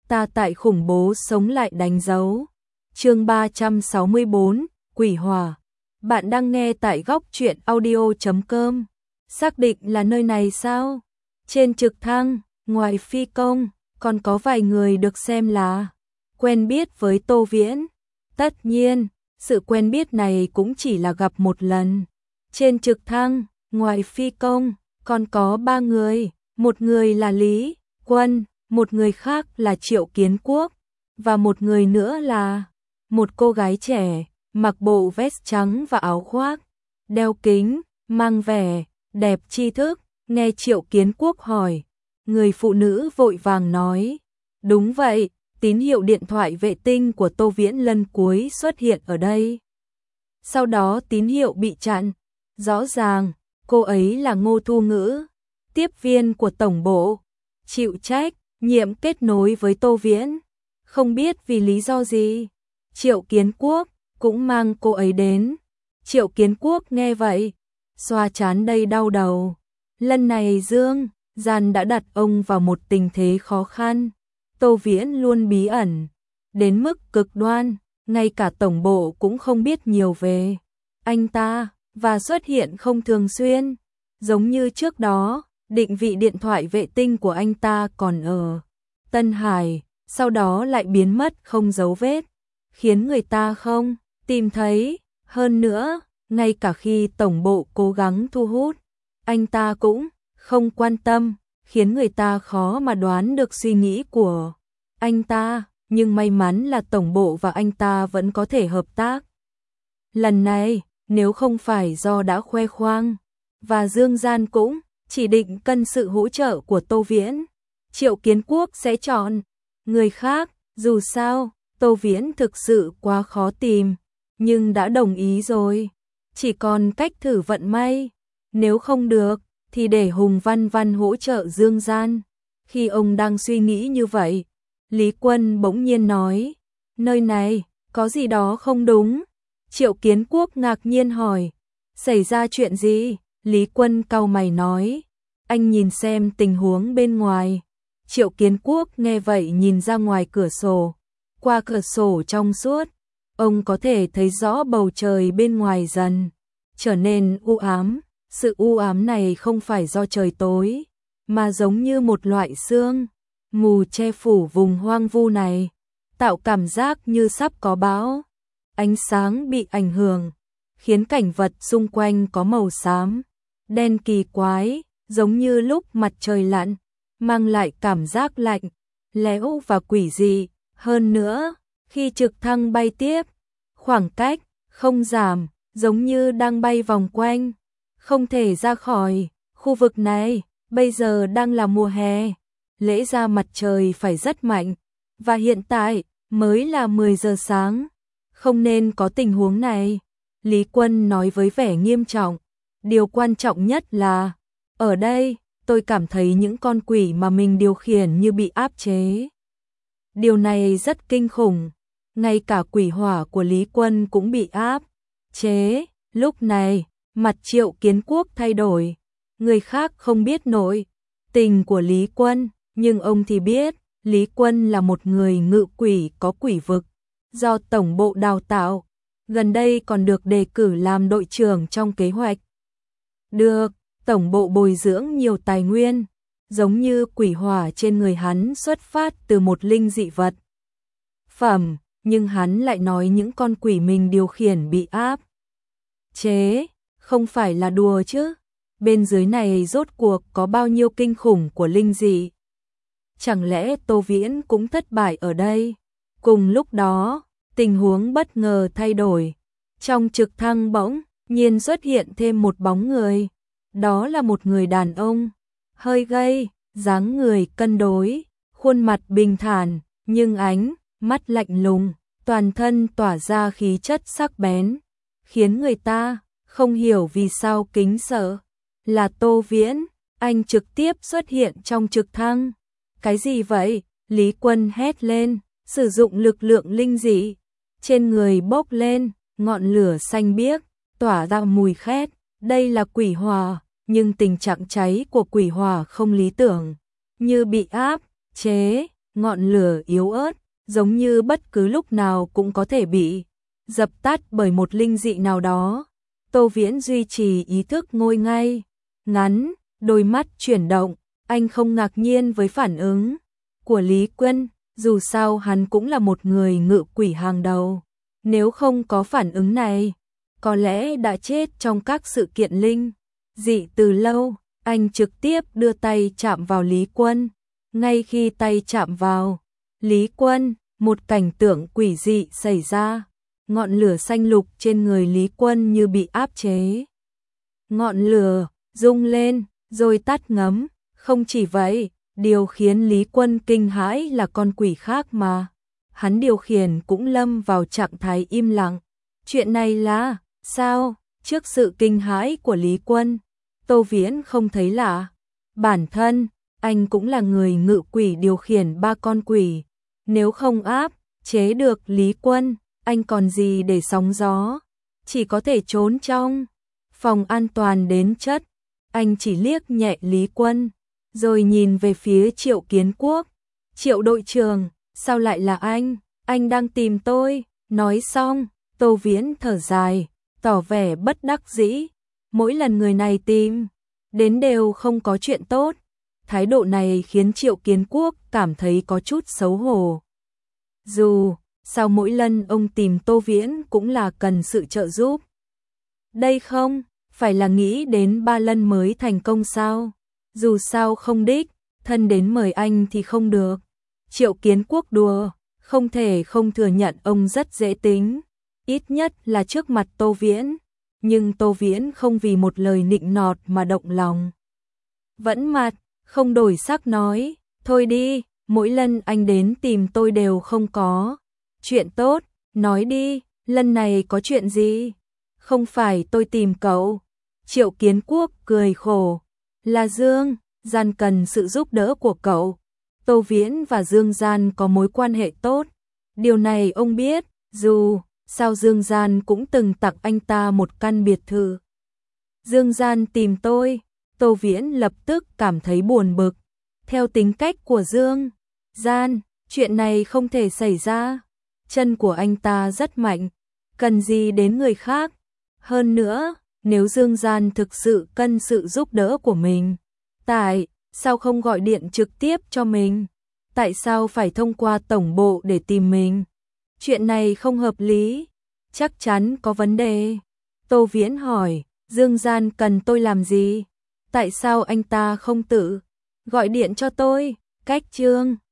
ta tại khủng bố sống lại đánh dấu. Chương 364, Quỷ Hỏa. Bạn đang nghe tại góc truyện audio.com. Xác định là nơi này sao? Trên trực thăng, ngoài phi công, còn có vài người được xem là quen biết với Tô Viễn. Tất nhiên, sự quen biết này cũng chỉ là gặp một lần. Trên trực thăng, ngoài phi công, còn có 3 người, một người là Lý Quân, một người khác là Triệu Kiến Quốc, và một người nữa là một cô gái trẻ, mặc bộ vest trắng và áo khoác, đeo kính, mang vẻ đẹp tri thức. Nghe Triệu Kiến Quốc hỏi, người phụ nữ vội vàng nói, đúng vậy, tín hiệu điện thoại vệ tinh của Tô Viễn lần cuối xuất hiện ở đây. Sau đó tín hiệu bị chặn. Rõ ràng, cô ấy là Ngô Thu Ngữ, tiếp viên của tổng bộ, chịu trách nhiệm kết nối với Tô Viễn. Không biết vì lý do gì, Triệu Kiến Quốc cũng mang cô ấy đến. Triệu Kiến Quốc nghe vậy, xoa trán đầy đau đầu. Lần này Dương Gian đã đặt ông vào một tình thế khó khăn. Tô Viễn luôn bí ẩn, đến mức cực đoan, ngay cả tổng bộ cũng không biết nhiều về anh ta, và xuất hiện không thường xuyên. Giống như trước đó, định vị điện thoại vệ tinh của anh ta còn ở Tân Hải, sau đó lại biến mất không dấu vết, khiến người ta không tìm thấy. Hơn nữa, ngay cả khi tổng bộ cố gắng thu hút, anh ta cũng không quan tâm, khiến người ta khó mà đoán được suy nghĩ của anh ta. Nhưng may mắn là tổng bộ và anh ta vẫn có thể hợp tác. Lần này, nếu không phải do đã khoe khoang, và Dương Gian cũng chỉ định cần sự hỗ trợ của Tô Viễn, Triệu Kiến Quốc sẽ chọn người khác. Dù sao, Tô Viễn thực sự quá khó tìm, nhưng đã đồng ý rồi, chỉ còn cách thử vận may. Nếu không được, thì để Hùng Văn Văn hỗ trợ Dương Gian. Khi ông đang suy nghĩ như vậy, Lý Quân bỗng nhiên nói, nơi này, có gì đó không đúng. Triệu Kiến Quốc ngạc nhiên hỏi, xảy ra chuyện gì? Lý Quân cau mày nói, anh nhìn xem tình huống bên ngoài. Triệu Kiến Quốc nghe vậy nhìn ra ngoài cửa sổ. Qua cửa sổ trong suốt, ông có thể thấy rõ bầu trời bên ngoài dần trở nên u ám. Sự u ám này không phải do trời tối, mà giống như một loại sương mù che phủ vùng hoang vu này, tạo cảm giác như sắp có bão. Ánh sáng bị ảnh hưởng, khiến cảnh vật xung quanh có màu xám, đen kỳ quái, giống như lúc mặt trời lặn, mang lại cảm giác lạnh, lẽo và quỷ dị. Hơn nữa, khi trực thăng bay tiếp, khoảng cách không giảm, giống như đang bay vòng quanh, không thể ra khỏi khu vực này. Bây giờ đang là mùa hè, lẽ ra mặt trời phải rất mạnh, và hiện tại mới là 10 giờ sáng, không nên có tình huống này. Lý Quân nói với vẻ nghiêm trọng, điều quan trọng nhất là, ở đây, tôi cảm thấy những con quỷ mà mình điều khiển như bị áp chế. Điều này rất kinh khủng, ngay cả quỷ hỏa của Lý Quân cũng bị áp chế. Lúc này, mặt Triệu Kiến Quốc thay đổi, người khác không biết nội tình của Lý Quân, nhưng ông thì biết, Lý Quân là một người ngự quỷ có quỷ vực, do tổng bộ đào tạo, gần đây còn được đề cử làm đội trưởng trong kế hoạch. Được tổng bộ bồi dưỡng nhiều tài nguyên, giống như quỷ hỏa trên người hắn xuất phát từ một linh dị vật phẩm, nhưng hắn lại nói những con quỷ mình điều khiển bị áp chế, không phải là đùa chứ. Bên dưới này rốt cuộc có bao nhiêu kinh khủng của linh dị? Chẳng lẽ Tô Viễn cũng thất bại ở đây? Cùng lúc đó, tình huống bất ngờ thay đổi. Trong trực thăng bỗng nhiên xuất hiện thêm một bóng người. Đó là một người đàn ông, hơi gầy, dáng người cân đối, khuôn mặt bình thản, nhưng ánh mắt lạnh lùng, toàn thân tỏa ra khí chất sắc bén, khiến người ta không hiểu vì sao kính sợ. Là Tô Viễn, anh trực tiếp xuất hiện trong trực thăng. Cái gì vậy? Lý Quân hét lên, sử dụng lực lượng linh dị. Trên người bốc lên, ngọn lửa xanh biếc, tỏa ra mùi khét. Đây là quỷ hỏa, nhưng tình trạng cháy của quỷ hỏa không lý tưởng, như bị áp chế. ngọn lửa yếu ớt, giống như bất cứ lúc nào cũng có thể bị dập tắt bởi một linh dị nào đó. Tô Viễn duy trì ý thức ngồi ngay ngắn, đôi mắt chuyển động, anh không ngạc nhiên với phản ứng của Lý Quân, dù sao hắn cũng là một người ngự quỷ hàng đầu. Nếu không có phản ứng này, có lẽ đã chết trong các sự kiện linh dị từ lâu. Anh trực tiếp đưa tay chạm vào Lý Quân. Ngay khi tay chạm vào Lý Quân, một cảnh tượng quỷ dị xảy ra. Ngọn lửa xanh lục trên người Lý Quân như bị áp chế. Ngọn lửa rung lên, rồi tắt ngấm. Không chỉ vậy, điều khiến Lý Quân kinh hãi là con quỷ khác mà hắn điều khiển cũng lâm vào trạng thái im lặng. Chuyện này là sao? Trước sự kinh hãi của Lý Quân, Tô Viễn không thấy lạ. Bản thân, anh cũng là người ngự quỷ điều khiển 3 con quỷ. Nếu không áp chế được Lý Quân, anh còn gì để sóng gió? Chỉ có thể trốn trong phòng an toàn đến chất. Anh chỉ liếc nhẹ Lý Quân, rồi nhìn về phía Triệu Kiến Quốc. Triệu đội trưởng, sao lại là anh? Anh đang tìm tôi. Nói xong, Tô Viễn thở dài, tỏ vẻ bất đắc dĩ. Mỗi lần người này tìm đến đều không có chuyện tốt. Thái độ này khiến Triệu Kiến Quốc cảm thấy có chút xấu hổ. Dù sao mỗi lần ông tìm Tô Viễn cũng là cần sự trợ giúp. Đây không phải là nghĩ đến 3 lần mới thành công sao? Dù sao không đích thân đến mời anh thì không được. Triệu Kiến Quốc đùa, không thể không thừa nhận ông rất dễ tính, ít nhất là trước mặt Tô Viễn. Nhưng Tô Viễn không vì một lời nịnh nọt mà động lòng. Vẫn mặt, không đổi sắc nói, thôi đi, mỗi lần anh đến tìm tôi đều không có chuyện tốt, nói đi, lần này có chuyện gì? Không phải tôi tìm cậu. Triệu Kiến Quốc cười khổ, là Dương Gian cần sự giúp đỡ của cậu. Tô Viễn và Dương Gian có mối quan hệ tốt. Điều này ông biết, dù sao Dương Gian cũng từng tặng anh ta một căn biệt thự. Dương Gian tìm tôi, Tô Viễn lập tức cảm thấy buồn bực. Theo tính cách của Dương Gian, chuyện này không thể xảy ra. Chân của anh ta rất mạnh, cần gì đến người khác. Hơn nữa, nếu Dương Gian thực sự cần sự giúp đỡ của mình, tại sao không gọi điện trực tiếp cho mình? Tại sao phải thông qua tổng bộ để tìm mình? Chuyện này không hợp lý, chắc chắn có vấn đề. Tô Viễn hỏi, Dương Gian cần tôi làm gì? Tại sao anh ta không tự gọi điện cho tôi? Cách chương